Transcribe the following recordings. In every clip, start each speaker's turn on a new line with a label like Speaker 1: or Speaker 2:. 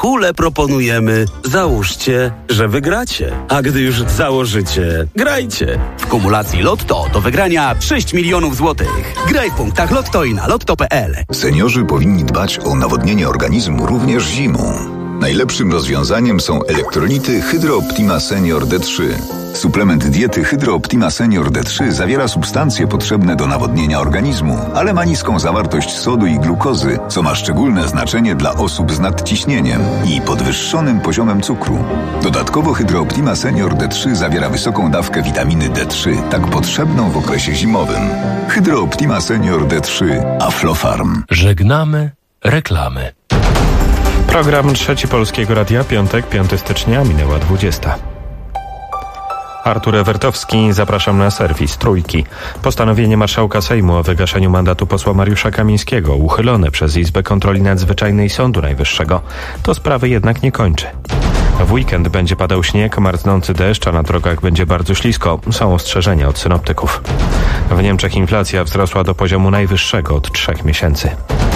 Speaker 1: hule proponujemy. Załóżcie, że wygracie. A gdy już założycie, grajcie. W kumulacji Lotto do wygrania 6 milionów złotych. Graj w punktach Lotto i na lotto.pl.
Speaker 2: Seniorzy powinni dbać o nawodnienie organizmu również zimą. Najlepszym rozwiązaniem są elektrolity Hydro Optima Senior D3. Suplement diety Hydro Optima Senior D3 zawiera substancje potrzebne do nawodnienia organizmu, ale ma niską zawartość sodu i glukozy, co ma szczególne znaczenie dla osób z nadciśnieniem i podwyższonym poziomem cukru. Dodatkowo Hydro Optima Senior D3 zawiera wysoką dawkę witaminy D3, tak potrzebną w okresie zimowym. Hydro Optima Senior D3 Aflofarm.
Speaker 3: Żegnamy reklamy.
Speaker 4: Program Trzeci Polskiego Radia, piątek, 5 stycznia, minęła 20. Artur Ewertowski, zapraszam na serwis Trójki. Postanowienie marszałka Sejmu o wygaszeniu mandatu posła Mariusza Kamińskiego, uchylone przez Izbę Kontroli Nadzwyczajnej Sądu Najwyższego, to sprawy jednak nie kończy. W weekend będzie padał śnieg, marznący deszcz, a na drogach będzie bardzo ślisko. Są ostrzeżenia od synoptyków. W Niemczech inflacja wzrosła do poziomu najwyższego od 3 miesięcy.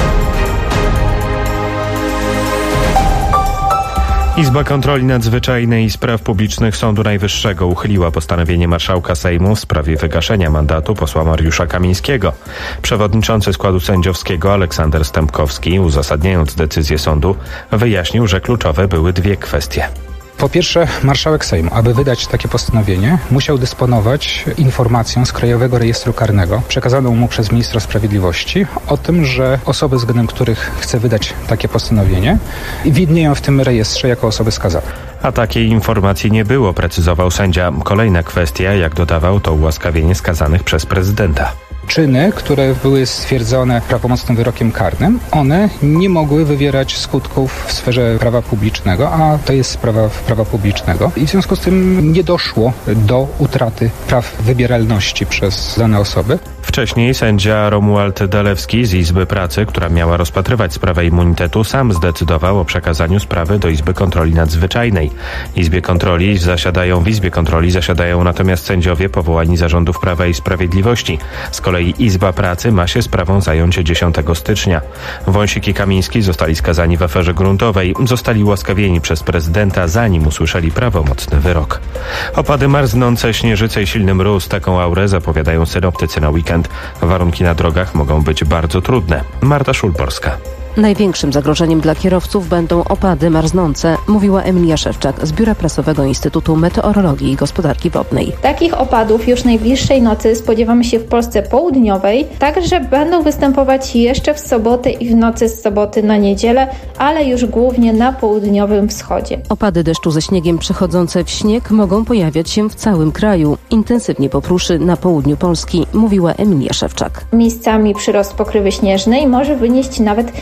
Speaker 4: Izba Kontroli Nadzwyczajnej i Spraw Publicznych Sądu Najwyższego uchyliła postanowienie marszałka Sejmu w sprawie wygaszenia mandatu posła Mariusza Kamińskiego. Przewodniczący składu sędziowskiego Aleksander Stępkowski, uzasadniając decyzję sądu, wyjaśnił, że kluczowe były dwie kwestie.
Speaker 5: Po pierwsze, marszałek Sejmu, aby wydać takie postanowienie, musiał dysponować informacją z Krajowego Rejestru Karnego, przekazaną mu przez ministra sprawiedliwości, o tym, że osoby, względem których chce wydać takie postanowienie, widnieją w tym rejestrze jako osoby skazane.
Speaker 4: A takiej informacji nie było, precyzował sędzia. Kolejna kwestia, jak dodawał, to ułaskawienie skazanych przez prezydenta.
Speaker 5: Czyny, które były stwierdzone prawomocnym wyrokiem karnym, one nie mogły wywierać skutków w sferze prawa publicznego, a to jest sprawa prawa publicznego. I w związku z tym nie doszło do utraty praw wybieralności przez dane osoby.
Speaker 4: Wcześniej sędzia Romuald Dalewski z Izby Pracy, która miała rozpatrywać sprawę immunitetu, sam zdecydował o przekazaniu sprawy do Izby Kontroli Nadzwyczajnej. W Izbie Kontroli zasiadają natomiast sędziowie powołani zarządów Prawa i Sprawiedliwości. Z kolei Izba Pracy ma się sprawą zająć 10 stycznia. Wąsik i Kamiński zostali skazani w aferze gruntowej. Zostali ułaskawieni przez prezydenta, zanim usłyszeli prawomocny wyrok. Opady marznące, śnieżyce i silny mróz. Taką aurę zapowiadają synoptycy na weekend. Warunki na drogach mogą być bardzo trudne. Marta Szulborska.
Speaker 6: Największym zagrożeniem dla kierowców będą opady marznące, mówiła Emilia Szewczak z Biura Prasowego Instytutu Meteorologii i Gospodarki Wodnej.
Speaker 7: Takich opadów już najbliższej nocy spodziewamy się w Polsce południowej, także będą występować jeszcze w sobotę i w nocy z soboty na niedzielę, ale już głównie na południowym wschodzie.
Speaker 6: Opady deszczu ze śniegiem przechodzące w śnieg mogą pojawiać się w całym kraju. Intensywnie popruszy na południu Polski, mówiła Emilia Szewczak.
Speaker 7: Miejscami przyrost pokrywy śnieżnej może wynieść nawet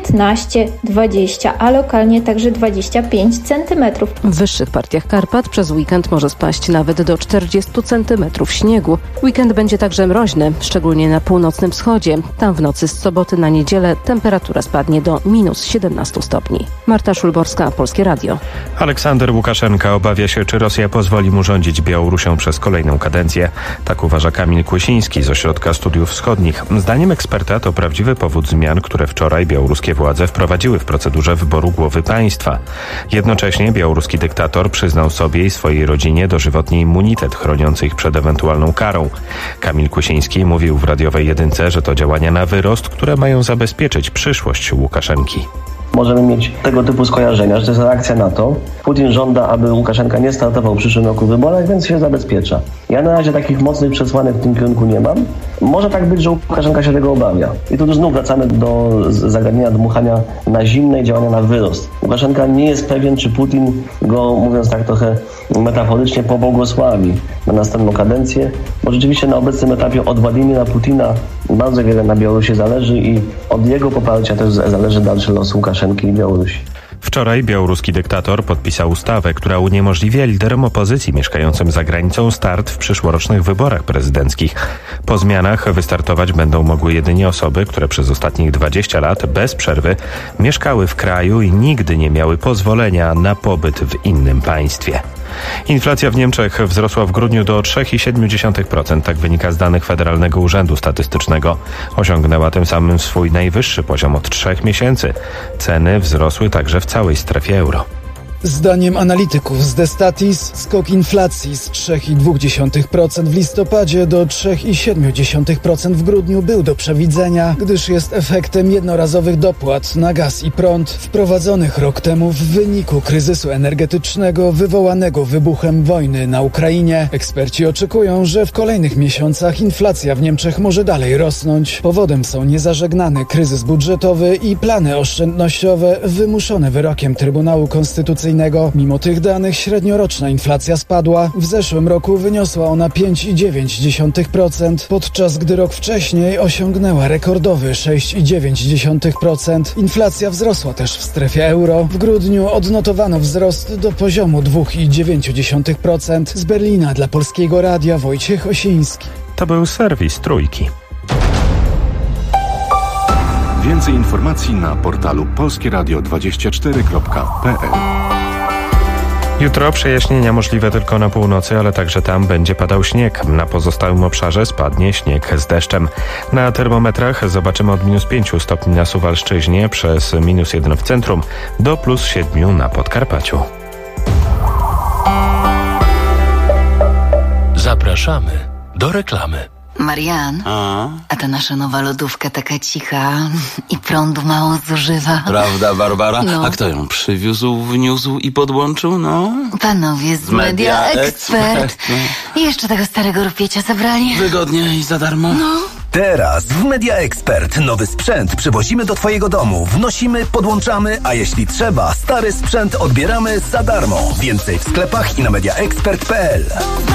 Speaker 7: 15, 20, a lokalnie także 25 cm.
Speaker 6: W wyższych partiach Karpat przez weekend może spaść nawet do 40 cm śniegu. Weekend będzie także mroźny, szczególnie na północnym wschodzie. Tam w nocy z soboty na niedzielę temperatura spadnie do -17 stopni. Marta Szulborska, Polskie Radio.
Speaker 4: Aleksander Łukaszenka obawia się, czy Rosja pozwoli mu rządzić Białorusią przez kolejną kadencję. Tak uważa Kamil Kłysiński z Ośrodka Studiów Wschodnich. Zdaniem eksperta to prawdziwy powód zmian, które wczoraj białoruskie władze wprowadziły w procedurze wyboru głowy państwa. Jednocześnie białoruski dyktator przyznał sobie i swojej rodzinie dożywotni immunitet chroniący ich przed ewentualną karą. Kamil Kłysiński mówił w radiowej Jedynce, że to działania na wyrost, które mają zabezpieczyć przyszłość Łukaszenki.
Speaker 8: Możemy mieć tego typu skojarzenia, że to jest reakcja na to. Putin żąda, aby Łukaszenka nie startował w przyszłym roku w wyborach, więc się zabezpiecza. Ja na razie takich mocnych przesłanek w tym kierunku nie mam. Może tak być, że Łukaszenka się tego obawia. I tu znów wracamy do zagadnienia dmuchania na zimne i działania na wyrost. Łukaszenka nie jest pewien, czy Putin go, mówiąc tak trochę metaforycznie, pobłogosławi na następną kadencję, bo rzeczywiście na obecnym etapie od Władimira Putina bardzo wiele na Białorusi zależy i od jego poparcia też zależy dalszy los Łukaszenki i Białorusi.
Speaker 4: Wczoraj białoruski dyktator podpisał ustawę, która uniemożliwia liderom opozycji mieszkającym za granicą start w przyszłorocznych wyborach prezydenckich. Po zmianach wystartować będą mogły jedynie osoby, które przez ostatnich 20 lat bez przerwy mieszkały w kraju i nigdy nie miały pozwolenia na pobyt w innym państwie. Inflacja w Niemczech wzrosła w grudniu do 3,7%. Tak wynika z danych Federalnego Urzędu Statystycznego. Osiągnęła tym samym swój najwyższy poziom od 3 miesięcy. Ceny wzrosły także w całej strefie euro.
Speaker 9: Zdaniem analityków z Destatis skok inflacji z 3,2% w listopadzie do 3,7% w grudniu był do przewidzenia, gdyż jest efektem jednorazowych dopłat na gaz i prąd wprowadzonych rok temu w wyniku kryzysu energetycznego wywołanego wybuchem wojny na Ukrainie. Eksperci oczekują, że w kolejnych miesiącach inflacja w Niemczech może dalej rosnąć. Powodem są niezażegnany kryzys budżetowy i plany oszczędnościowe wymuszone wyrokiem Trybunału Konstytucyjnego. Mimo tych danych średnioroczna inflacja spadła. W zeszłym roku wyniosła ona 5,9%, podczas gdy rok wcześniej osiągnęła rekordowy 6,9%. Inflacja wzrosła też w strefie euro. W grudniu odnotowano wzrost do poziomu 2,9%. Z Berlina dla Polskiego Radia Wojciech Osiński.
Speaker 4: To był serwis Trójki.
Speaker 10: Więcej informacji na portalu polskieradio24.pl.
Speaker 4: Jutro przejaśnienia możliwe tylko na północy, ale także tam będzie padał śnieg. Na pozostałym obszarze spadnie śnieg z deszczem. Na termometrach zobaczymy od -5 stopni na Suwalszczyźnie, przez -1 w centrum, do +7 na Podkarpaciu.
Speaker 3: Zapraszamy do reklamy.
Speaker 11: Marian, a ta nasza nowa lodówka taka cicha i prądu mało zużywa.
Speaker 1: Prawda, Barbara?
Speaker 11: No.
Speaker 1: A kto ją przywiózł, wniósł i podłączył, no?
Speaker 11: Panowie z Media Expert. I jeszcze tego starego rupiecia zabrali.
Speaker 1: Wygodnie i za darmo?
Speaker 11: No.
Speaker 12: Teraz w Media Expert nowy sprzęt przywozimy do Twojego domu. Wnosimy, podłączamy, a jeśli trzeba, stary sprzęt odbieramy za darmo. Więcej w sklepach i na mediaexpert.pl.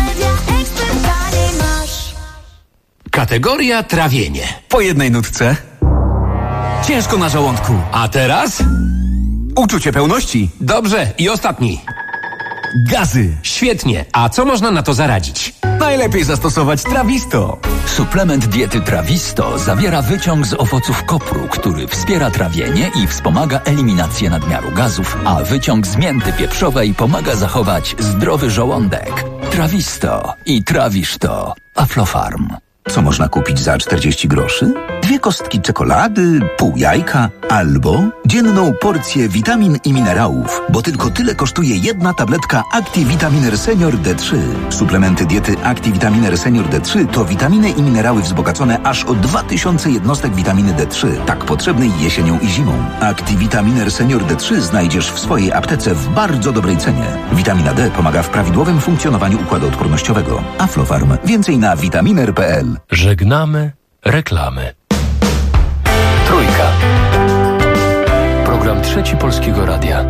Speaker 13: Kategoria trawienie.
Speaker 14: Po jednej nutce. Ciężko na żołądku.
Speaker 13: A teraz?
Speaker 14: Uczucie pełności.
Speaker 13: Dobrze, i ostatni.
Speaker 14: Gazy.
Speaker 13: Świetnie. A co można na to zaradzić?
Speaker 14: Najlepiej zastosować Trawisto.
Speaker 15: Suplement diety Trawisto zawiera wyciąg z owoców kopru, który wspiera trawienie i wspomaga eliminację nadmiaru gazów, a wyciąg z mięty pieprzowej pomaga zachować zdrowy żołądek. Trawisto i trawisz to. Aflofarm.
Speaker 16: Co można kupić za 40 groszy? 2 kostki czekolady, pół jajka albo dzienną porcję witamin i minerałów, bo tylko tyle kosztuje jedna tabletka ActiVitaminer Senior D3. Suplementy diety ActiVitaminer Senior D3 to witaminy i minerały wzbogacone aż o 2000 jednostek witaminy D3, tak potrzebnej jesienią i zimą. ActiVitaminer Senior D3 znajdziesz w swojej aptece w bardzo dobrej cenie. Witamina D pomaga w prawidłowym funkcjonowaniu układu odpornościowego. Aflofarm. Więcej na vitaminer.pl.
Speaker 3: Żegnamy reklamy. Trójka. Program Trzeci Polskiego Radia.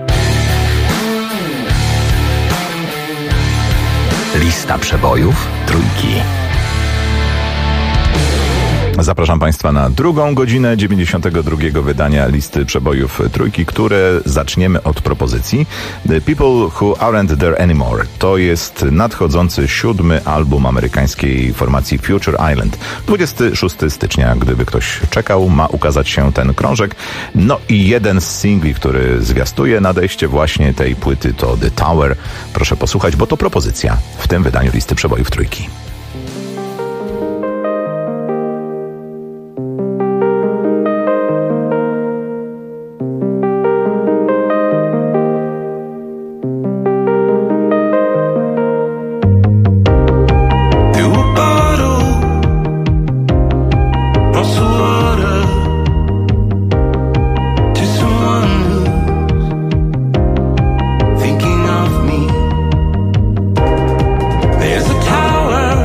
Speaker 2: Lista przebojów Trójki. Zapraszam Państwa na drugą godzinę 92. wydania listy przebojów Trójki, które zaczniemy od propozycji The People Who Aren't There Anymore. To jest nadchodzący 7. album amerykańskiej formacji Future Island. 26 stycznia, gdyby ktoś czekał, ma ukazać się ten krążek. No i jeden z singli, który zwiastuje nadejście właśnie tej płyty, to The Tower. Proszę posłuchać, bo to propozycja w tym wydaniu listy przebojów Trójki.
Speaker 17: There's a tower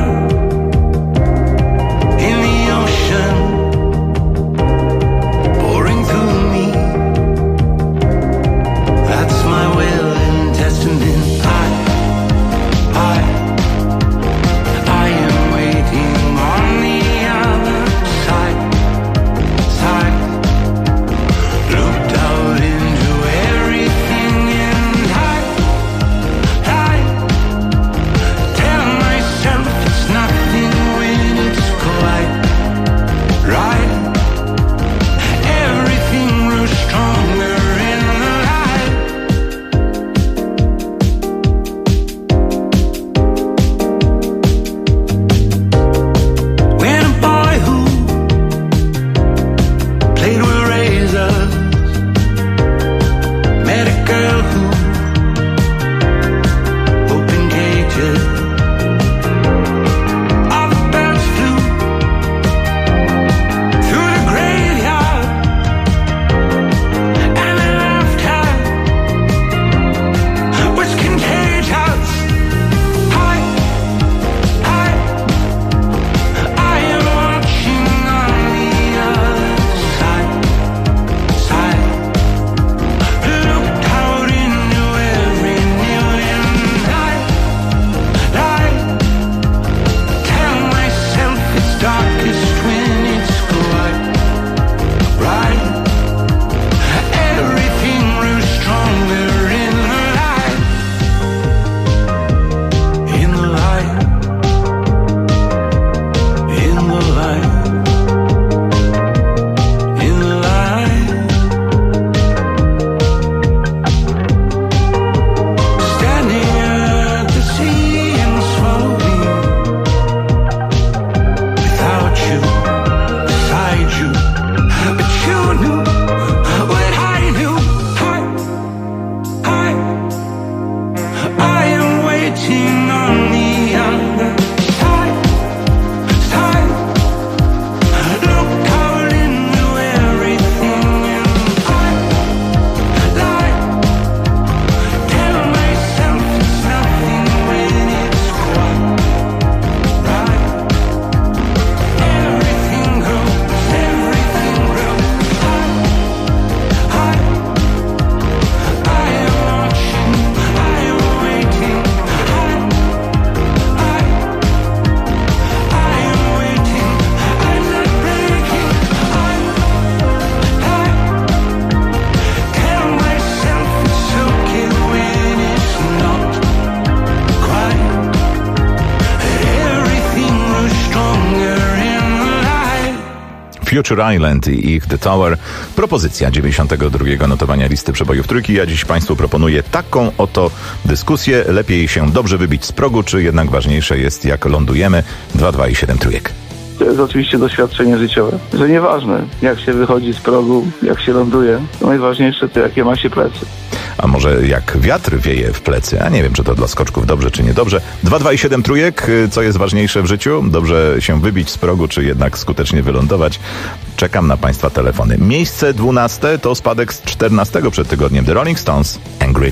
Speaker 17: Future Island i ich The Tower. Propozycja 92. notowania listy przebojów trójki. Ja dziś Państwu proponuję taką oto dyskusję. Lepiej się dobrze wybić z progu, czy jednak ważniejsze jest, jak lądujemy? 2, 2 i 7 trójek.
Speaker 18: To jest oczywiście doświadczenie życiowe, że nieważne jak się wychodzi z progu, jak się ląduje, to najważniejsze to jakie ma się plecy.
Speaker 17: A może jak wiatr wieje w plecy? A nie wiem, czy to dla skoczków dobrze, czy niedobrze. 2, 2 i 7 trójek. Co jest ważniejsze w życiu? Dobrze się wybić z progu, czy jednak skutecznie wylądować? Czekam na Państwa telefony. Miejsce 12 to spadek z 14 przed tygodniem. The Rolling Stones, Angry.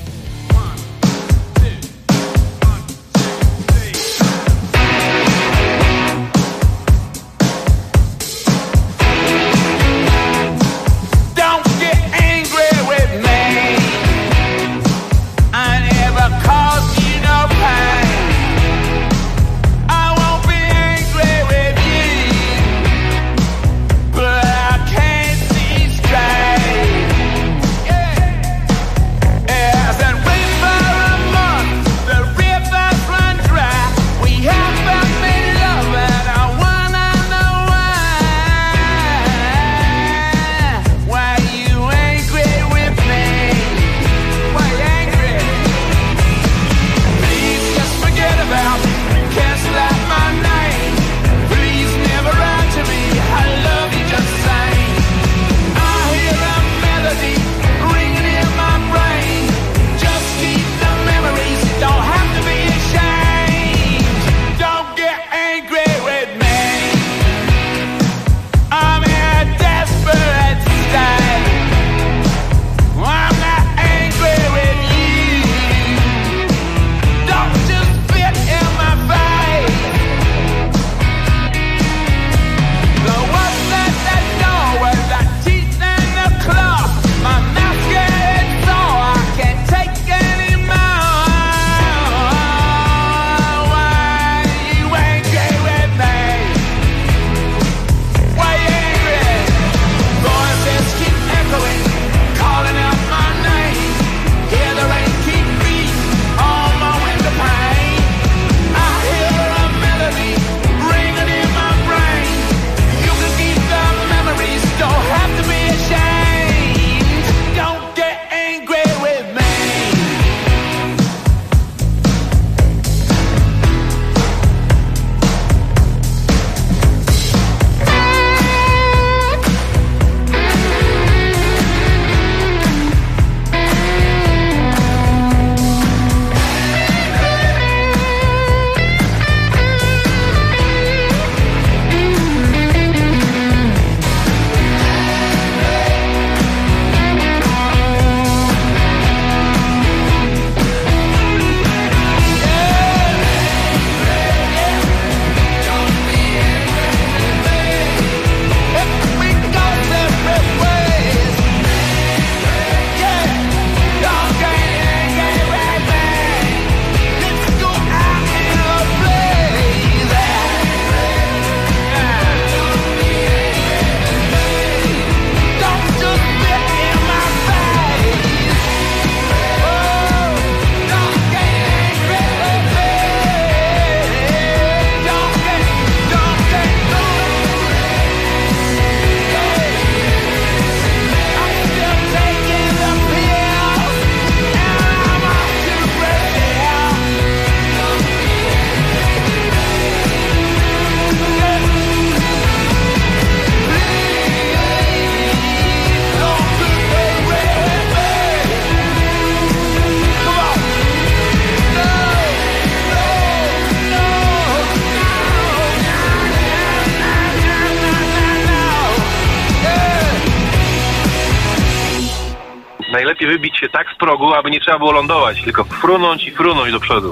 Speaker 19: Najlepiej wybić się tak z progu, aby nie trzeba było lądować, tylko frunąć i frunąć do przodu.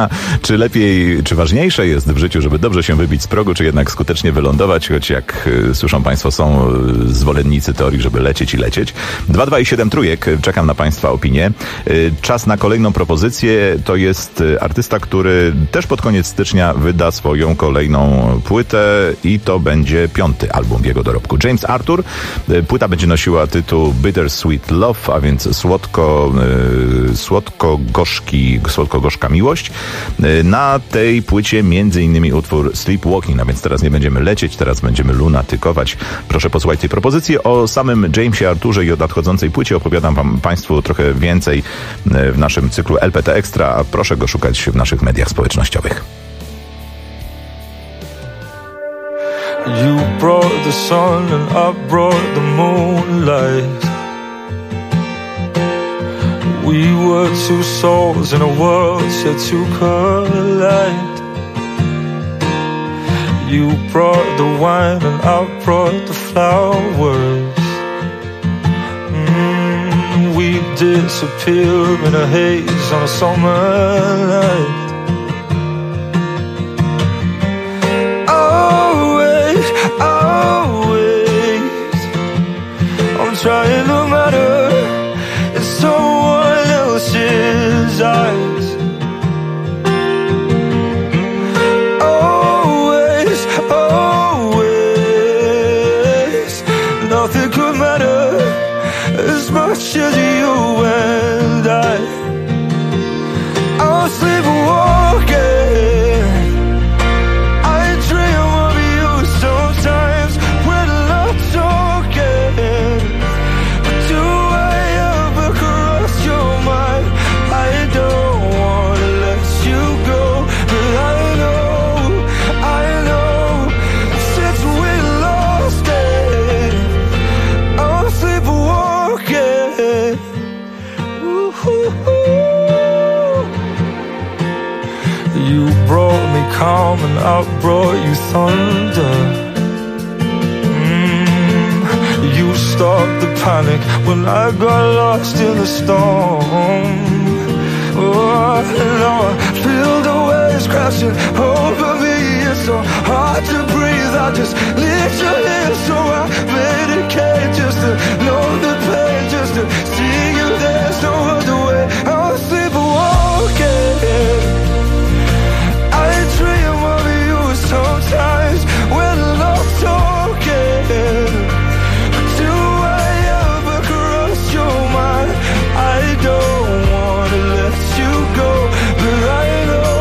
Speaker 17: Czy lepiej, czy ważniejsze jest w życiu, żeby dobrze się wybić z progu, czy jednak skutecznie wylądować, choć jak słyszą Państwo, są zwolennicy teorii, żeby lecieć i lecieć. 2, 2 i 7 trójek. Czekam na Państwa opinię. Czas na kolejną propozycję. To jest artysta, który też pod koniec stycznia wyda swoją kolejną płytę i to będzie 5. album w jego dorobku. James Arthur. Płyta będzie nosiła tytuł Bittersweet Love, a więc Słodko-gorzka miłość. Na tej płycie między innymi utwór Sleepwalking, a więc teraz nie będziemy lecieć, teraz będziemy lunatykować. Proszę posłuchać tej propozycji. O samym Jamesie Arturze i o nadchodzącej płycie opowiadam Państwu trochę więcej w naszym cyklu LPT Extra, a proszę go szukać w naszych mediach społecznościowych.
Speaker 20: You brought the sun and I brought the moonlight. We were two souls in a world set to collide. You brought the wine and I brought the flowers. We disappear in a haze on a summer night. I'm trying to matter in someone else's eyes. Always, always, nothing could matter as much as you and I. I'm sleepwalking. Calm and I brought you thunder. You stopped the panic when I got lost in the storm. Oh, now I feel the waves crashing over me. It's so hard to breathe. I just lift your hand, so I medicate just to know the pain, just to see you. There's no other way. I'll sleepwalking. Sometimes when I'm talking, do I ever cross your mind? I don't wanna let you go, but I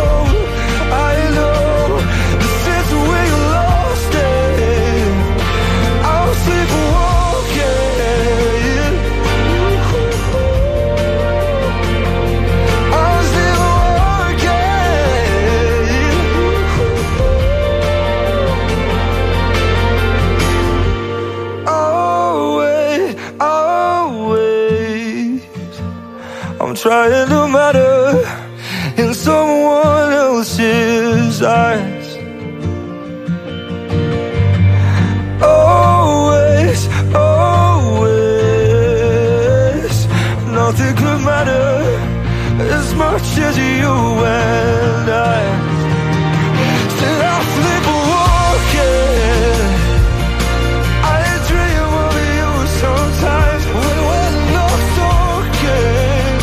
Speaker 20: know that since we lost it, I'll sleepwalking. I'll sleepwalking. I'm trying to matter in someone else's eyes. Always, always, nothing could matter as much as you and I. Still I sleepwalking. I dream of you sometimes when we're not talking.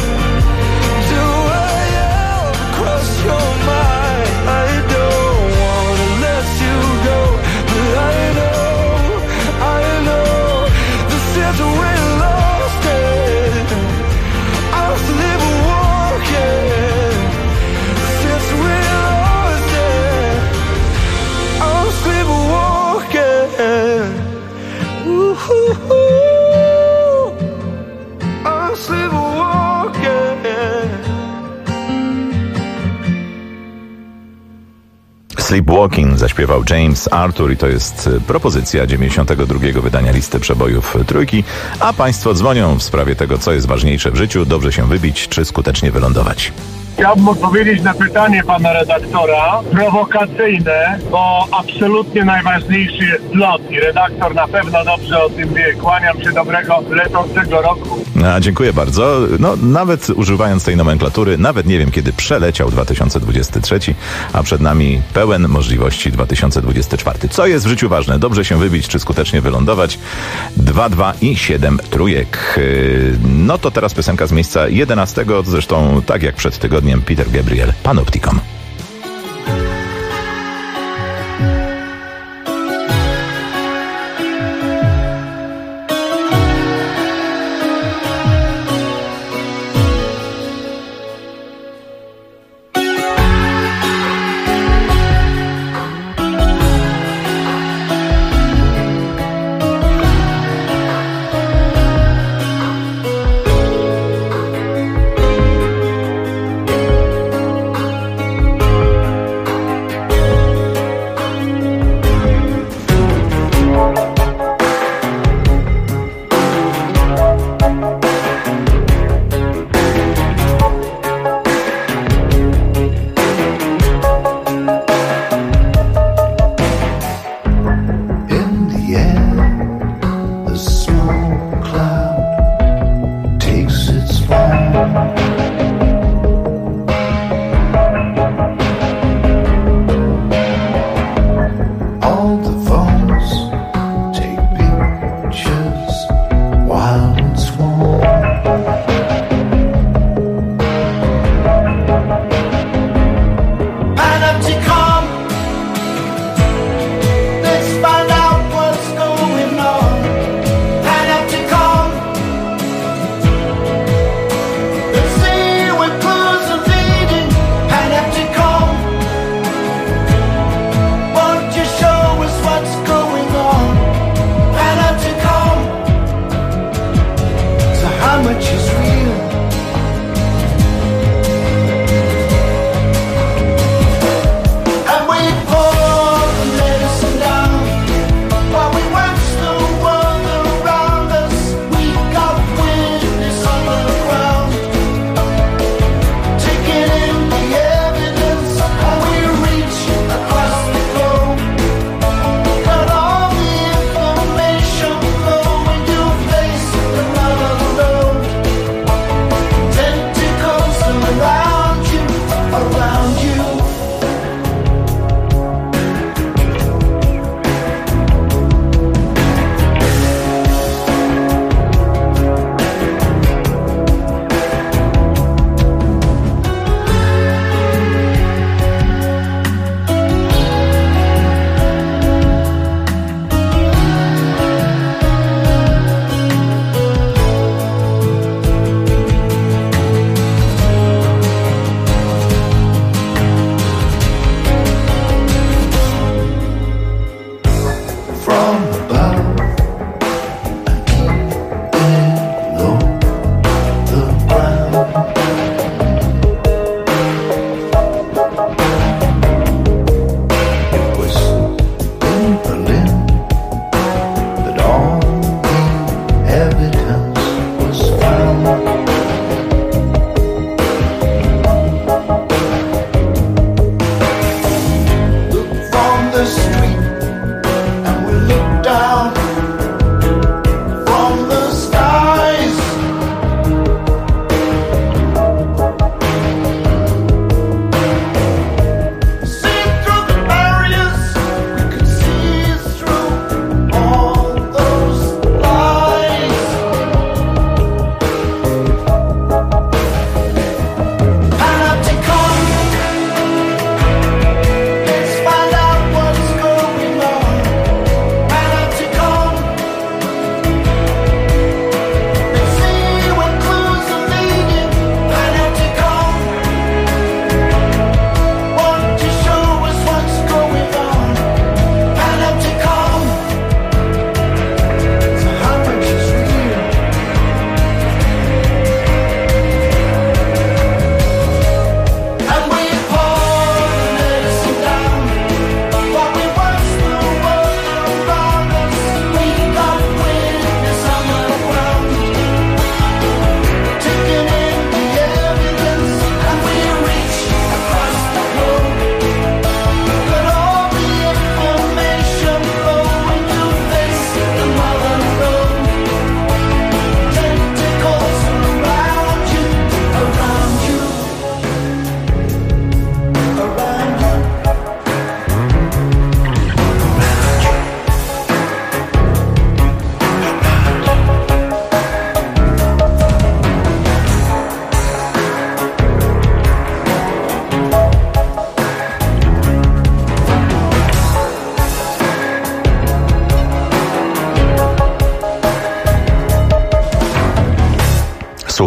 Speaker 17: Sleepwalking zaśpiewał James Arthur i to jest propozycja 92. wydania listy przebojów Trójki, a Państwo dzwonią w sprawie tego, co jest ważniejsze w życiu, dobrze się wybić czy skutecznie wylądować.
Speaker 21: Chciałbym odpowiedzieć na pytanie pana redaktora, prowokacyjne, bo absolutnie najważniejszy jest lot i redaktor na pewno dobrze o tym wie. Kłaniam się, dobrego lecącego roku.
Speaker 17: A, dziękuję bardzo. No, nawet używając tej nomenklatury, nawet nie wiem, kiedy przeleciał 2023, a przed nami pełen możliwości 2024. Co jest w życiu ważne? Dobrze się wybić czy skutecznie wylądować? 2, 2 i 7 trójek. No to teraz piosenka z miejsca 11, zresztą tak jak przed tygodniem Peter Gabriel, Panopticon.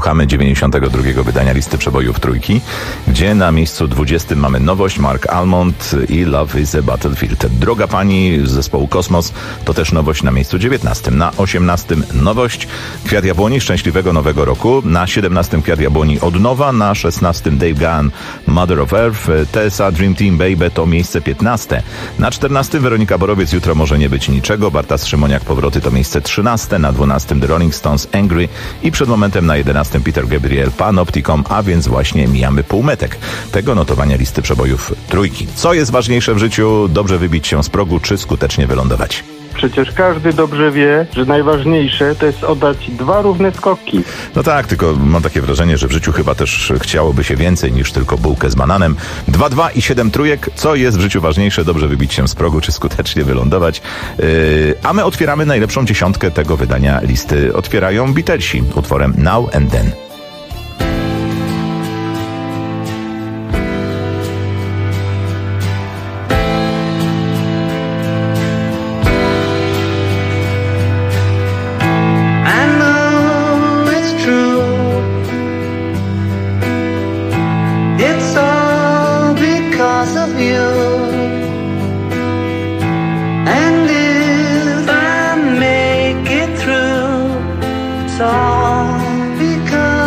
Speaker 17: Słuchamy 92. wydania listy przebojów Trójki, gdzie na miejscu 20 mamy nowość Mark Almond i Love is a Battlefield. Droga Pani z zespołu Kosmos to też nowość na miejscu 19. Na 18 nowość Kwiat Jabłoni, Szczęśliwego Nowego Roku. Na 17 Kwiat Jabłoni od nowa. Na 16 Dave Gahan, Mother of Earth. Tessa, Dream Team Baby to miejsce 15. Na 14 Weronika Borowiec, Jutro może nie być niczego. Bartas Szymoniak, Powroty to miejsce 13. Na 12 The Rolling Stones, Angry i przed momentem na 11 Peter Gabriel, Panopticon, a więc właśnie mijamy półmetek tego notowania listy przebojów Trójki. Co jest ważniejsze w życiu? Dobrze wybić się z progu, czy skutecznie wylądować?
Speaker 5: Przecież każdy dobrze wie, że najważniejsze to jest oddać 2 równe skoki.
Speaker 17: No tak, tylko mam takie wrażenie, że w życiu chyba też chciałoby się więcej niż tylko bułkę z bananem. 2-2 i 7 trójek. Co jest w życiu ważniejsze? Dobrze wybić się z progu, czy skutecznie wylądować? A my otwieramy najlepszą dziesiątkę tego wydania listy. Otwierają Beatlesi utworem Now and Then.
Speaker 20: All because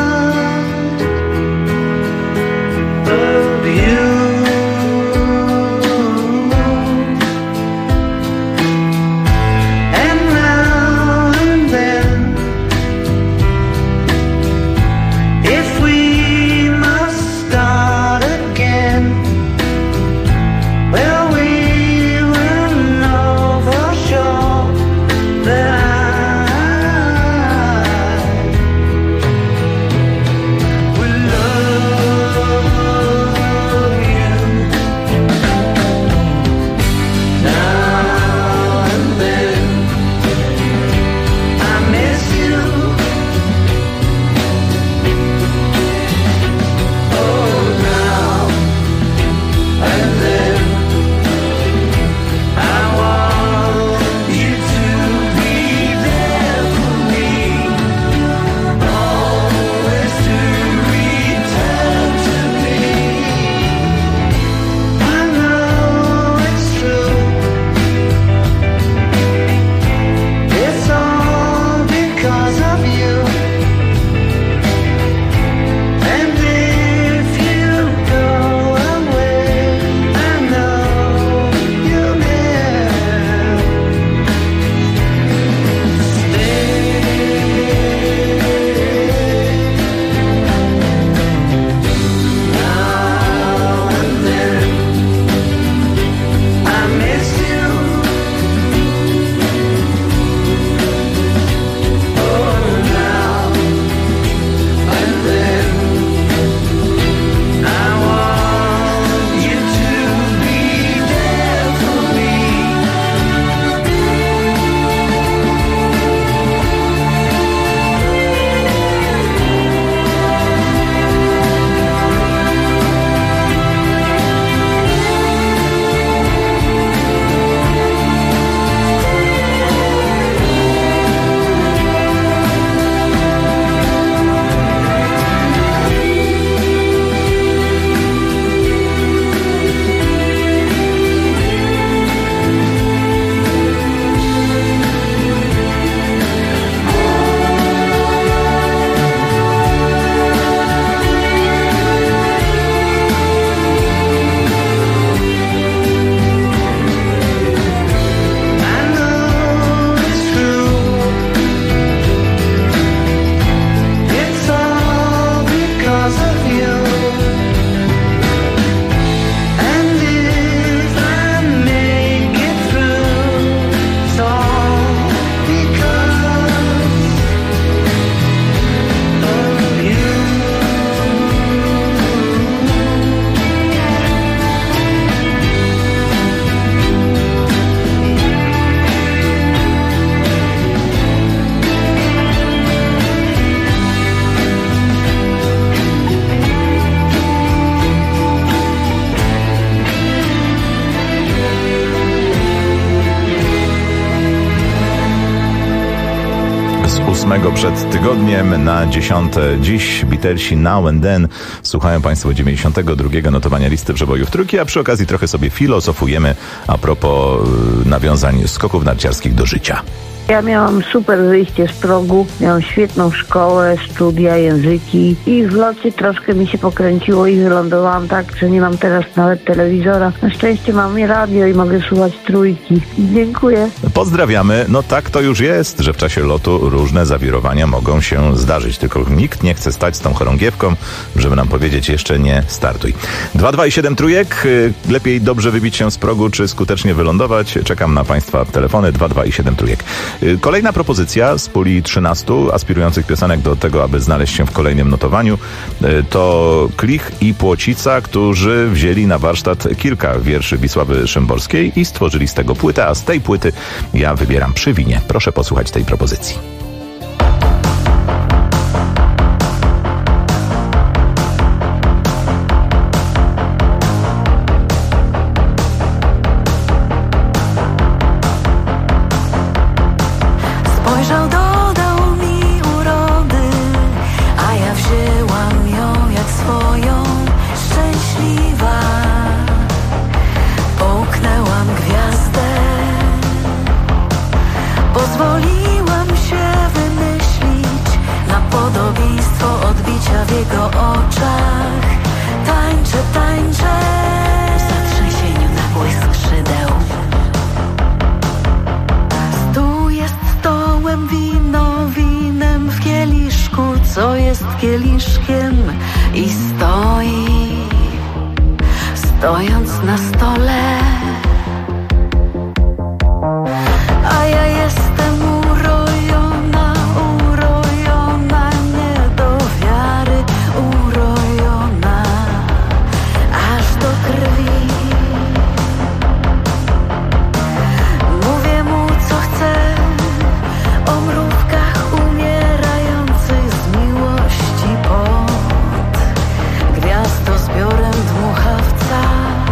Speaker 17: 8 przed tygodniem na 10. Dziś Beatlesi Now and Then. Słuchają Państwo 92. notowania listy przebojów trójki, a przy okazji trochę sobie filozofujemy a propos nawiązań skoków narciarskich do życia.
Speaker 7: Ja miałam super wyjście z progu, miałam świetną szkołę, studia, języki i w locie troszkę mi się pokręciło i wylądowałam tak, że nie mam teraz nawet telewizora. Na szczęście mam radio i mogę słuchać trójki. Dziękuję.
Speaker 17: Pozdrawiamy. No tak to już jest, że w czasie lotu różne zawirowania mogą się zdarzyć, tylko nikt nie chce stać z tą chorągiewką, żeby nam powiedzieć jeszcze nie startuj. 2, i 7 trójek. Lepiej dobrze wybić się z progu, czy skutecznie wylądować? Czekam na Państwa telefony. 2, i 7 trójek. Kolejna propozycja z puli 13 aspirujących piosenek do tego, aby znaleźć się w kolejnym notowaniu, to Klich i Płocica, którzy wzięli na warsztat kilka wierszy Wisławy Szymborskiej i stworzyli z tego płytę, a z tej płyty ja wybieram Przy winie. Proszę posłuchać tej propozycji.
Speaker 22: Pozwoliłam się wymyślić na podobieństwo odbicia w jego oczach. Tańczę, tańczę w zatrzęsieniu nagłych skrzydeł. Stół jest stołem, wino winem w kieliszku, co jest kieliszkiem i stoi, stojąc na stole. A ja jestem urojona, urojona, nie do wiary, urojona, aż do krwi. Mówię mu, co chcę, o mrówkach umierających z miłości pod gwiazdozbiorem dmuchawca.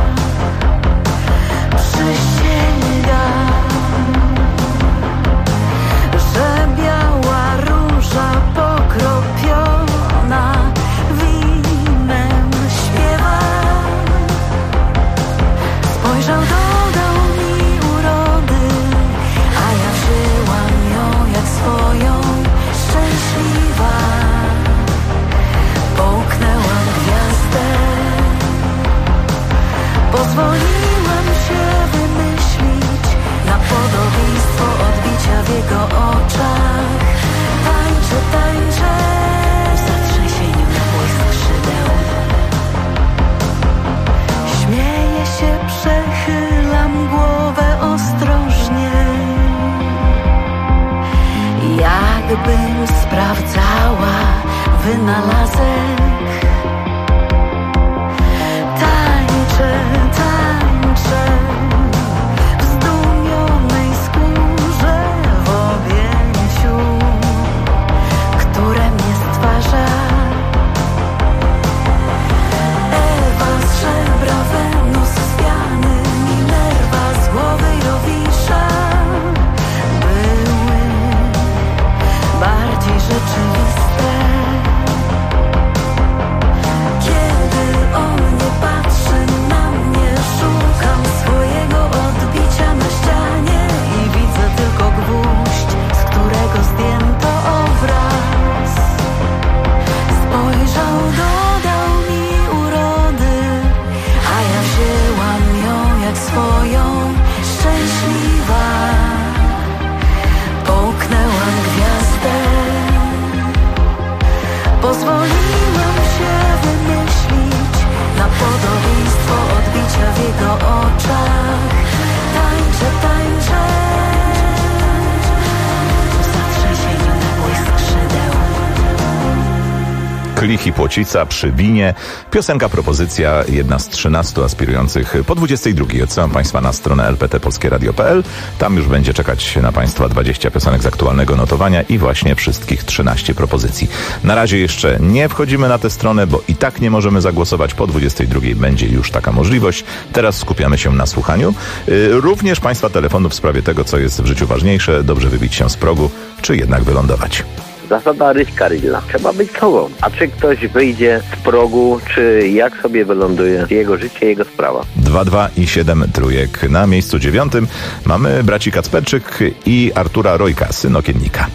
Speaker 22: Przysięgam, że biała róża pokropiona winem śpiewa. Spojrzał, dodał mi urody, a ja wzięłam ją jak swoją. Szczęśliwa, połknęłam gwiazdę. Pozwoliłam się wymyślić na podobieństwo odbicia w jego oczach. Tańczę, tańczę w zatrzęsieniu nagłych skrzydeł. Śmieję się, przechylam głowę ostrożnie, jakbym sprawdzała wynalazek. Tańczę, tańczę w zdumionej skórze, w objęciu, które mnie stwarza. Ewa z żebra, Wenus z piany, Minerva z głowy Jowisza były bardziej rzeczywiste. Kiedy on nie patrzy na mnie, szukam swojego odbicia na ścianie i widzę tylko gwóźdź, z którego zdjęto obraz. Spojrzał, dodał mi urody, a ja wzięłam ją jak swoją. Szczęśliwa, połknęłam gwiazdę. Pozwoliłam się wymyślić na podobieństwo odbicia w jego oczach. Tańczę, tańczę w zatrzęsieniu nagłych skrzydeł.
Speaker 17: Klich i Płocica przy winie. Piosenka, propozycja, jedna z 13 aspirujących po 22. Odsyłam Państwa na stronę lptpolskieradio.pl. Tam już będzie czekać na Państwa 20 piosenek z aktualnego notowania i właśnie wszystkich 13 propozycji. Na razie jeszcze nie wchodzimy na tę stronę, bo i tak nie możemy zagłosować. Po 22 będzie już taka możliwość. Teraz skupiamy się na słuchaniu. Również Państwa telefonów w sprawie tego, co jest w życiu ważniejsze, dobrze wybić się z progu, czy jednak wylądować.
Speaker 6: Zasada Ryśka Rilla. Trzeba być sobą. A czy ktoś wyjdzie z progu, czy jak sobie wyląduje, jego życie, jego sprawa.
Speaker 17: 2 i 7 trójek. Na miejscu 9 mamy braci Kacperczyk i Artura Rojka, syn Okiennika.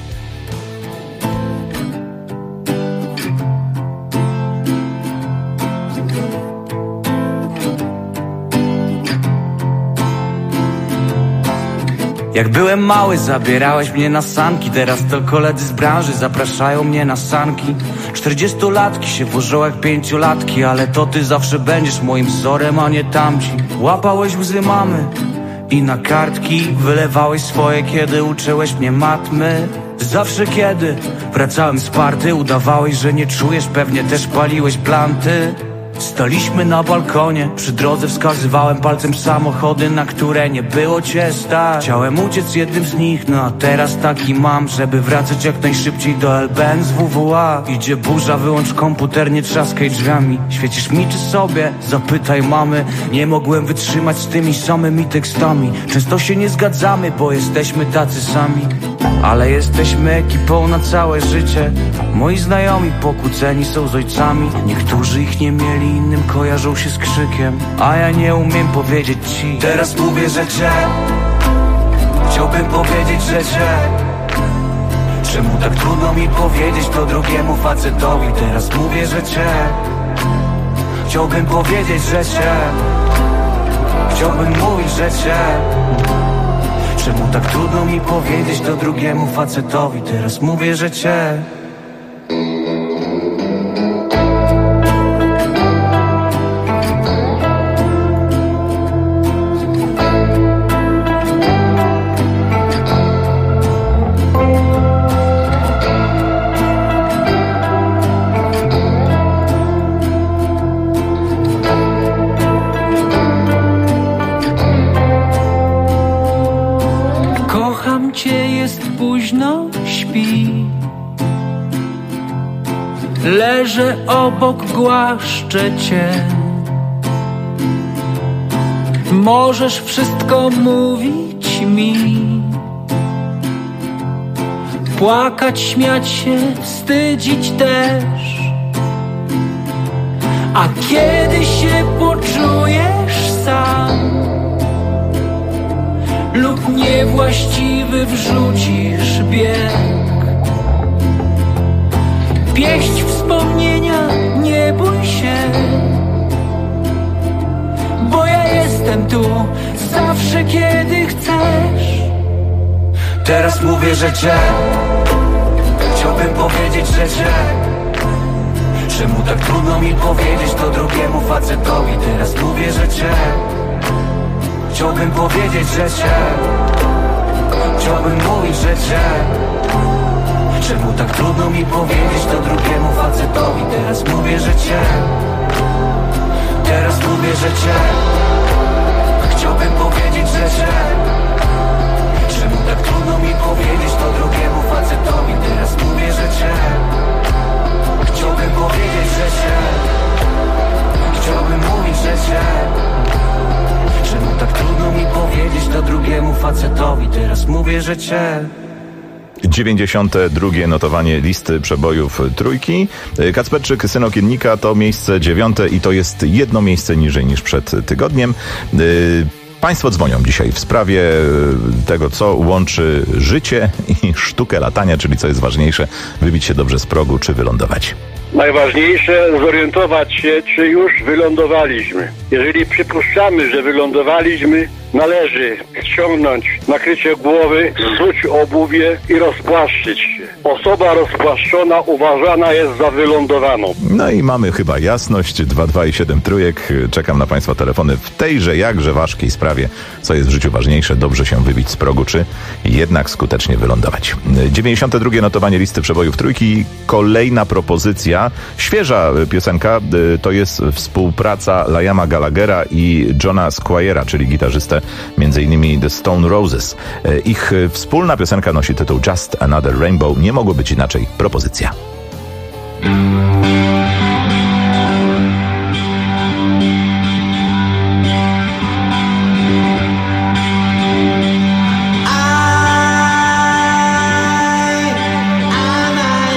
Speaker 14: Jak byłem mały, zabierałeś mnie na sanki. Teraz to koledzy z branży zapraszają mnie na sanki. 40-latki się włożą jak 5-latki, ale to ty zawsze będziesz moim wzorem, a nie tamci. Łapałeś łzy mamy i na kartki wylewałeś swoje, kiedy uczyłeś mnie matmy. Zawsze kiedy wracałem z party, udawałeś, że nie czujesz, pewnie też paliłeś planty. Staliśmy na balkonie, przy drodze wskazywałem palcem samochody, na które nie było cię stać. Chciałem uciec jednym z nich, no a teraz taki mam, żeby wracać jak najszybciej do LBN z WWA. Idzie burza, wyłącz komputer, nie trzaskaj drzwiami. Świecisz mi czy sobie? Zapytaj mamy. Nie mogłem wytrzymać z tymi samymi tekstami. Często się nie zgadzamy, bo jesteśmy tacy sami, ale jesteśmy ekipą na całe życie. Moi znajomi pokłóceni są z ojcami. Niektórzy ich nie mieli, innym kojarzą się z krzykiem, a ja nie umiem powiedzieć ci. Teraz mówię, że cię chciałbym powiedzieć, że cię. Czemu tak trudno mi powiedzieć to drugiemu facetowi? Teraz mówię, że cię chciałbym powiedzieć, że cię. Chciałbym mówić, że cię. Czemu tak trudno mi powiedzieć to drugiemu facetowi? Teraz mówię, że cię.
Speaker 8: Kocham cię, jest późno, śpi. Leżę obok, głaszczę cię. Możesz wszystko mówić mi, płakać, śmiać się, wstydzić też. A kiedy się poczujesz sam lub niewłaściwy wrzucisz bieg, pieść wspomnienia, nie bój się, bo ja jestem tu zawsze, kiedy chcesz.
Speaker 14: Teraz mówię, że cię chciałbym powiedzieć, że cię. Czemu tak trudno mi powiedzieć to drugiemu facetowi? Teraz mówię, że cię chciałbym powiedzieć, że cię. Chciałbym mówić, że cię. Czemu tak trudno mi powiedzieć to drugiemu facetowi? Teraz mówię, że cię. Teraz mówię, że cię chciałbym powiedzieć, że cię. Czemu tak trudno mi powiedzieć to drugiemu facetowi? Teraz mówię, że cię. Chciałbym powiedzieć, że cię. Chciałbym mówić, że cię. Czemu tak trudno mi powiedzieć to drugiemu facetowi? Teraz mówię, że cię.
Speaker 17: 92. notowanie listy przebojów trójki. Kacperczyk, syn Okiennika to miejsce 9 i to jest jedno miejsce niżej niż przed tygodniem. Państwo dzwonią dzisiaj w sprawie tego, co łączy życie i sztukę latania, czyli co jest ważniejsze, wybić się dobrze z progu czy wylądować.
Speaker 21: Najważniejsze zorientować się, czy już wylądowaliśmy. Jeżeli przypuszczamy, że wylądowaliśmy, należy ściągnąć nakrycie głowy, zsuć obuwie i rozpłaszczyć się. Osoba rozpłaszczona uważana jest za wylądowaną.
Speaker 17: No i mamy chyba jasność. 2 i 7 trójek. Czekam na Państwa telefony w tejże jakże ważkiej sprawie. Co jest w życiu ważniejsze? Dobrze się wybić z progu, czy jednak skutecznie wylądować? 92. notowanie listy przebojów trójki. Kolejna propozycja. Świeża piosenka. To jest współpraca Liama Gallaghera i Johna Squire'a, czyli gitarzystę m.in. The Stone Roses. Ich wspólna piosenka nosi tytuł Just Another Rainbow. Nie mogło być inaczej. Propozycja.
Speaker 22: I'm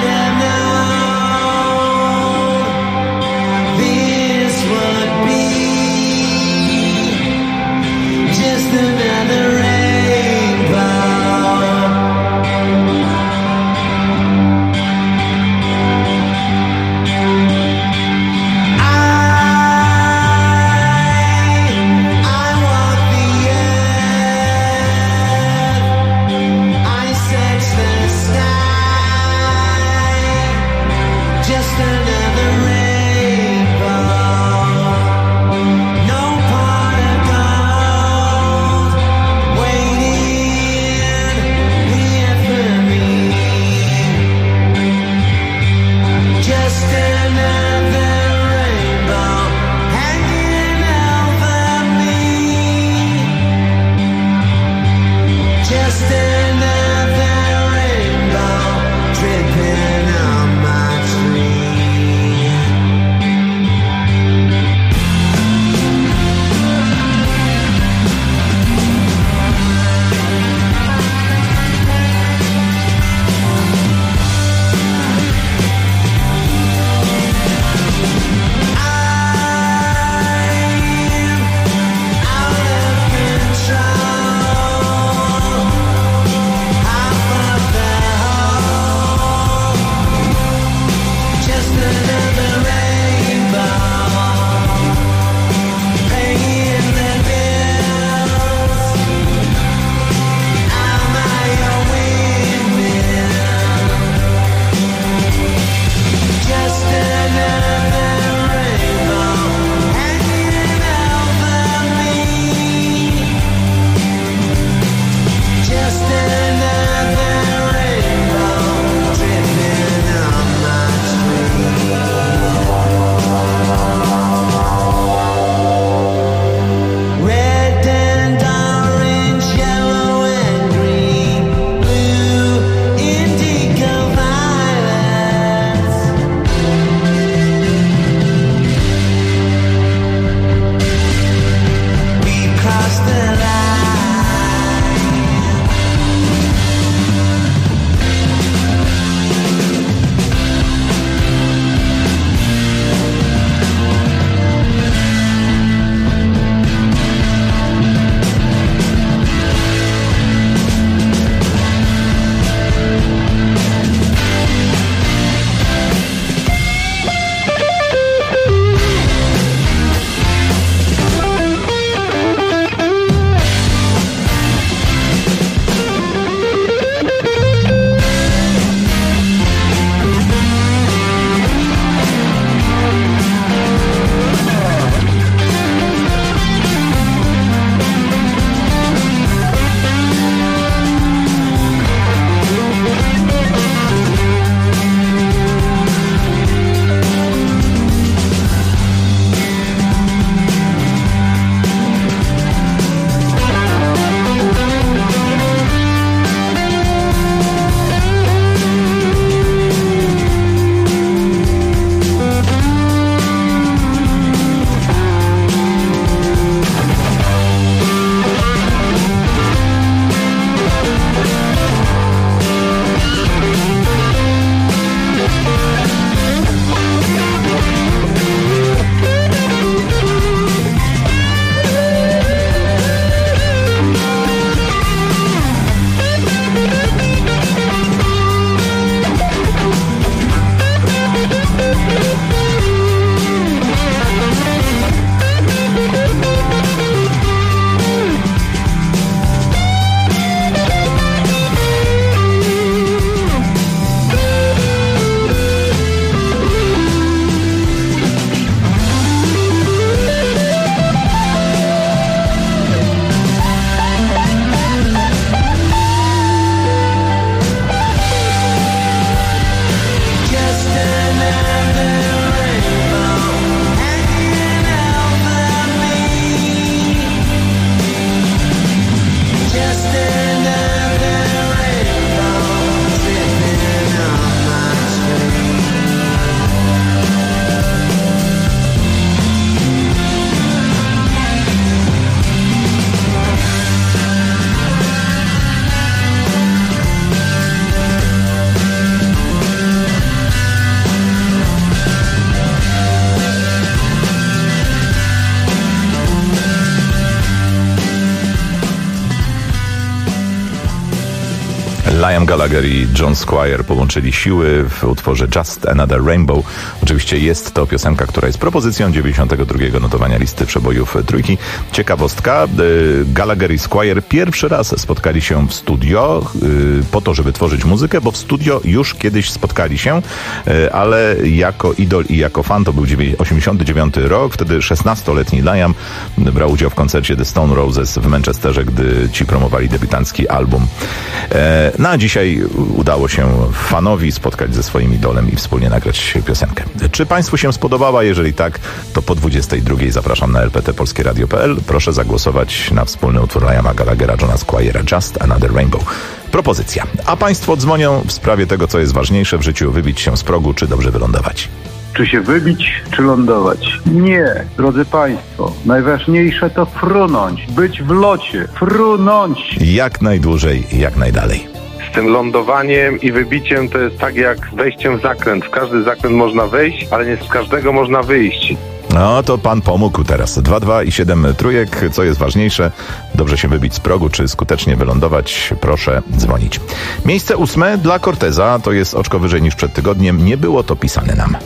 Speaker 17: Liam Gallagher i John Squire połączyli siły w utworze Just Another Rainbow. Oczywiście jest to piosenka, która jest propozycją 92. notowania listy przebojów trójki. Ciekawostka, Gallagher i Squire pierwszy raz spotkali się w studio po to, żeby tworzyć muzykę, bo w studio już kiedyś spotkali się, ale jako idol i jako fan to był 89 rok. Wtedy 16-letni Liam brał udział w koncercie The Stone Roses w Manchesterze, gdy ci promowali debiutancki album. No a dzisiaj udało się fanowi spotkać ze swoim idolem i wspólnie nagrać piosenkę. Czy Państwu się spodobała? Jeżeli tak, to po 22 zapraszam na lptpolskieradio.pl. Proszę zagłosować na wspólny utwór Liama Gallaghera, Johna Squire'a, Just Another Rainbow. Propozycja. A Państwo dzwonią w sprawie tego, co jest ważniejsze w życiu, wybić się z progu, czy dobrze wylądować.
Speaker 5: Czy się wybić, czy lądować? Nie, drodzy Państwo. Najważniejsze to frunąć, być w locie, frunąć.
Speaker 17: Jak najdłużej, jak najdalej.
Speaker 19: Z tym lądowaniem i wybiciem to jest tak jak wejściem w zakręt. W każdy zakręt można wejść, ale nie z każdego można wyjść.
Speaker 17: No to pan pomógł teraz. 2 i 7 trójek. Co jest ważniejsze? Dobrze się wybić z progu, czy skutecznie wylądować? Proszę dzwonić. Miejsce 8 dla Corteza. To jest oczko wyżej niż przed tygodniem. Nie było to pisane nam.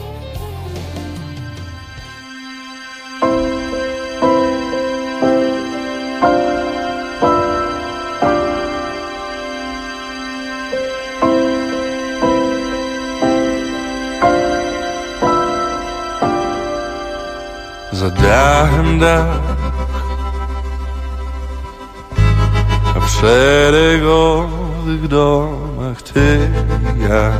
Speaker 20: Za dachem dach, a w szeregowych domach ty i ja.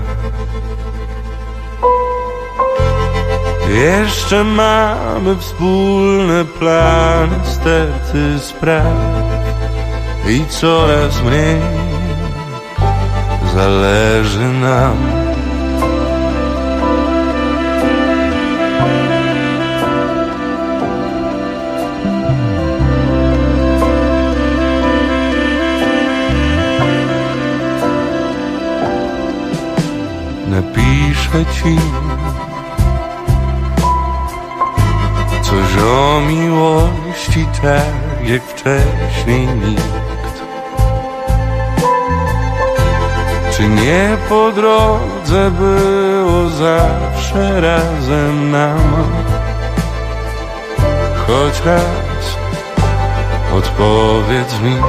Speaker 20: Jeszcze mamy wspólne plany, sterty spraw i coraz mniej zależy nam. Napiszę ci coś o miłości, tak jak wcześniej nikt. Czy nie po drodze było zawsze razem nam? Choć raz odpowiedz mi.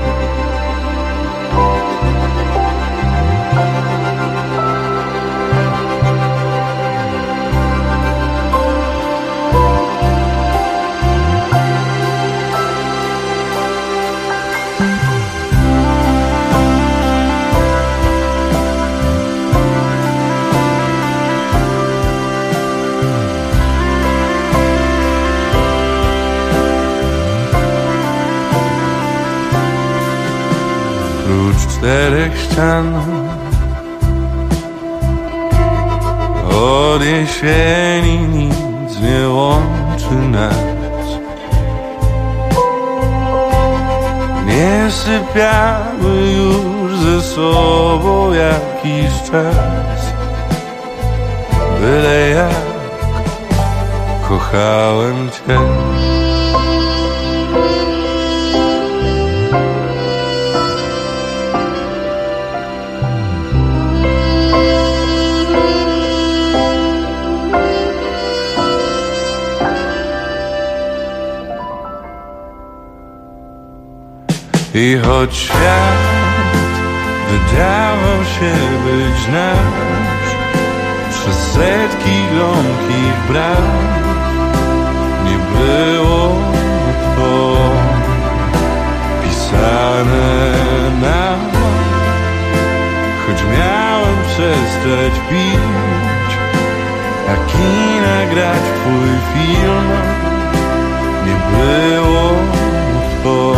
Speaker 20: Czterech ścian od jesieni nic nie łączy nas. Nie sypiamy już ze sobą jakiś czas. Byle jak kochałem cię. I choć świat wydawał się być nasz, przez setki gromkich bram nie było to pisane nam. Choć miałem przestać pić, a kina grać w twój film, nie było to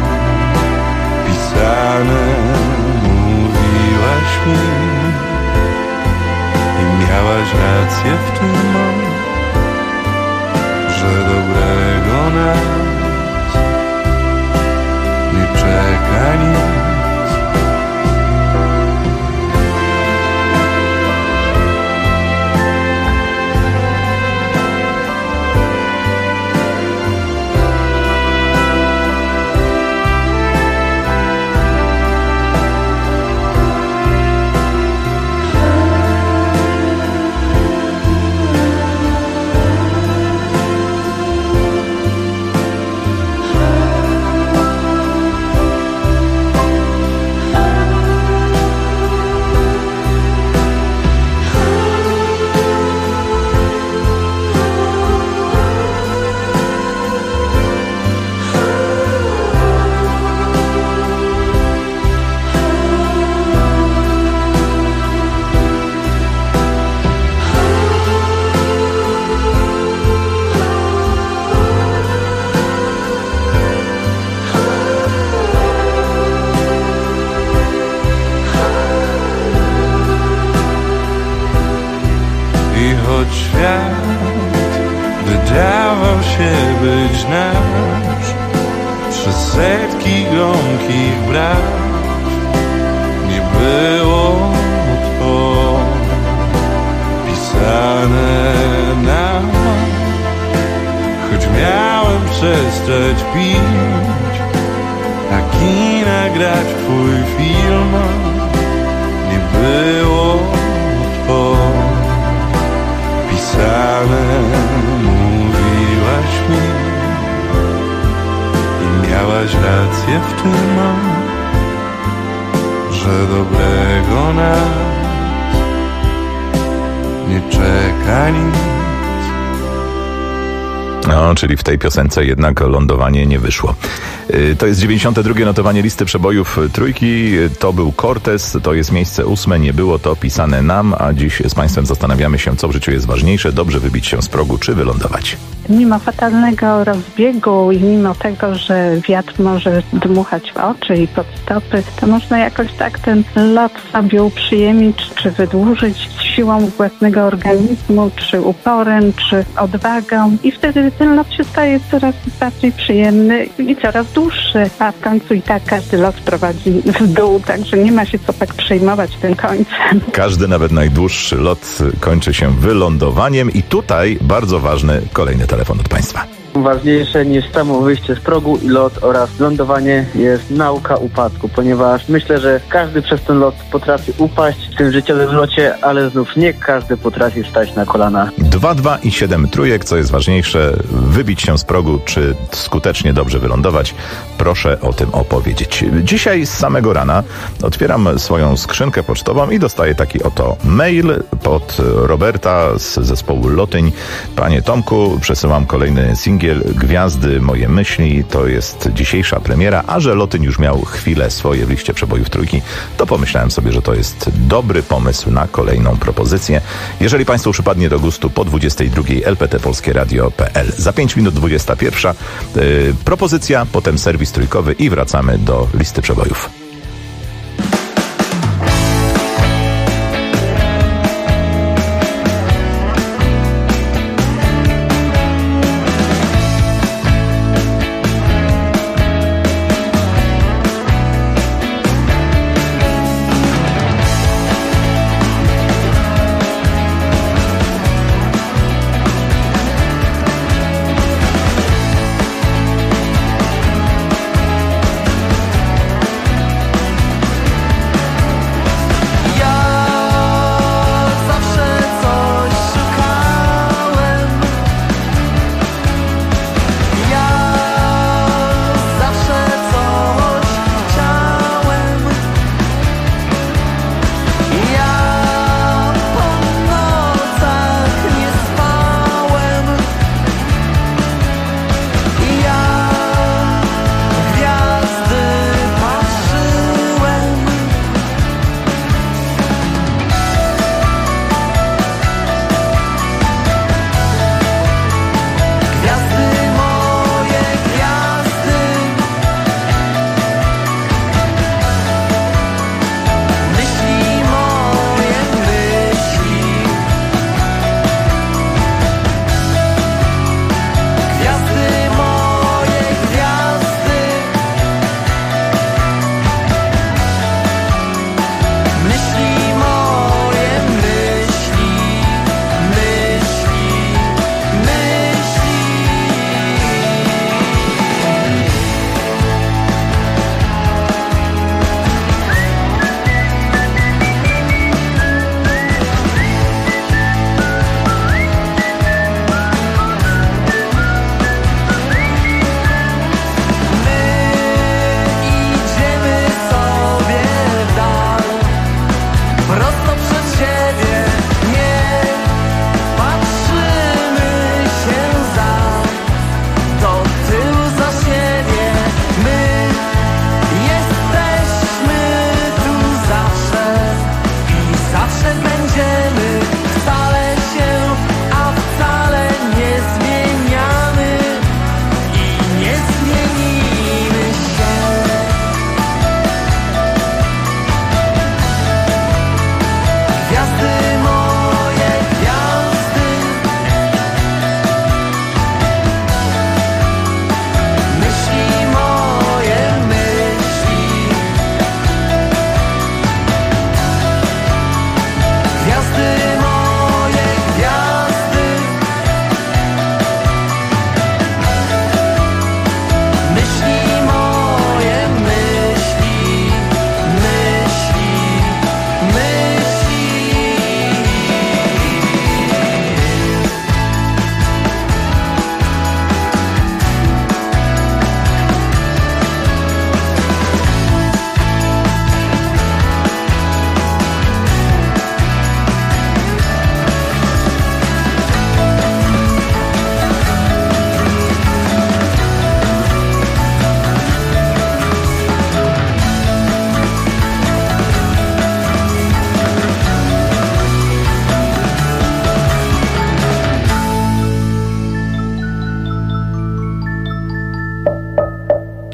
Speaker 20: mówiłaś mi i miałaś rację w tym, że dobrego nas nie czeka nic. zdawał się być nasz przez setki gromkich braw. Nie było to pisane nam, choć miałem przestać pić, a kina grać w twój film. Nie było to pisane, mówiłaś mi i miałaś rację w tym, że dobrego nas nie czeka nic.
Speaker 17: No, czyli w tej piosence jednak lądowanie nie wyszło. To jest 92. notowanie listy przebojów trójki. To był Cortez, to jest miejsce 8. Nie było to pisane nam, a dziś z Państwem zastanawiamy się, co w życiu jest ważniejsze. Dobrze wybić się z progu, czy wylądować?
Speaker 9: Mimo fatalnego rozbiegu i mimo tego, że wiatr może dmuchać w oczy i pod stopy, to można jakoś tak ten lot sobie uprzyjemnić, czy wydłużyć siłą własnego organizmu, czy uporem, czy odwagą. I wtedy ten lot się staje coraz bardziej przyjemny i coraz dłuższy, a w końcu i tak każdy lot prowadzi w dół, także nie ma się co tak przejmować tym końcem.
Speaker 17: Każdy, nawet najdłuższy lot kończy się wylądowaniem i tutaj bardzo ważny kolejny telefon od Państwa.
Speaker 10: Ważniejsze niż samo wyjście z progu i lot oraz lądowanie jest nauka upadku, ponieważ myślę, że każdy przez ten lot potrafi upaść w tym życiowym locie, ale znów nie każdy potrafi wstać na kolana.
Speaker 17: 2, 2 i 7 trójek, co jest ważniejsze, wybić się z progu, czy skutecznie dobrze wylądować? Proszę o tym opowiedzieć. Dzisiaj z samego rana otwieram swoją skrzynkę pocztową i dostaję taki oto mail od Roberta z zespołu Lotyń. Panie Tomku, przesyłam kolejny singiel Gwiazdy moje myśli, to jest dzisiejsza premiera, a że Lotyń już miał chwilę swoje w liście przebojów trójki, to pomyślałem sobie, że to jest dobry pomysł na kolejną propozycję. Jeżeli Państwu przypadnie do gustu, po 22 lptpolskieradio.pl. Za 5 minut 21 propozycja, potem serwis trójkowy i wracamy do listy przebojów.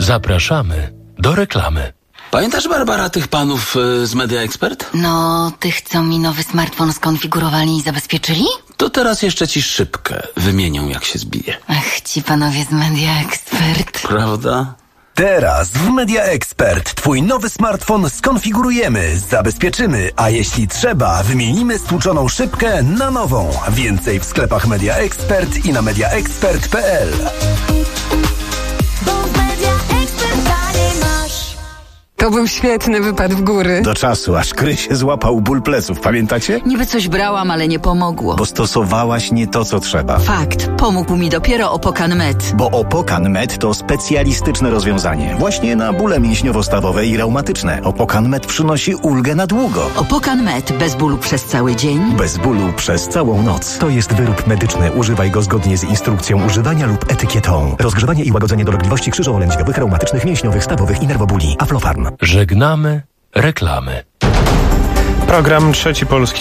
Speaker 3: Zapraszamy do reklamy.
Speaker 1: Pamiętasz, Barbara, tych panów z Media Expert?
Speaker 11: No, tych, co mi nowy smartfon skonfigurowali i zabezpieczyli?
Speaker 1: To teraz jeszcze ci szybkę wymienią, jak się zbije.
Speaker 11: Ach, ci panowie z Media Expert.
Speaker 1: Prawda?
Speaker 12: Teraz w Media Expert twój nowy smartfon skonfigurujemy, zabezpieczymy, a jeśli trzeba, wymienimy stłuczoną szybkę na nową. Więcej w sklepach Media Expert i na mediaexpert.pl.
Speaker 4: To był świetny wypad w góry.
Speaker 23: Do czasu, aż Krysie złapał ból pleców, pamiętacie?
Speaker 24: Niby coś brałam, ale nie pomogło.
Speaker 23: Bo stosowałaś nie to, co trzeba.
Speaker 24: Fakt, pomógł mi dopiero Opokan Med.
Speaker 23: Bo Opokan Med to specjalistyczne rozwiązanie. Właśnie na bóle mięśniowo-stawowe i reumatyczne. Opokan Med przynosi ulgę na długo.
Speaker 24: Opokan Med, bez bólu przez cały dzień.
Speaker 23: Bez bólu przez całą noc. To jest wyrób medyczny. Używaj go zgodnie z instrukcją używania lub etykietą. Rozgrzewanie i łagodzenie dolegliwości krzyżowo-lędźwiowych, reumatycznych, mięśniowych, stawowych i nerwobóli. Aflofarm.
Speaker 3: Żegnamy reklamy.
Speaker 25: Program Trzeci Polski.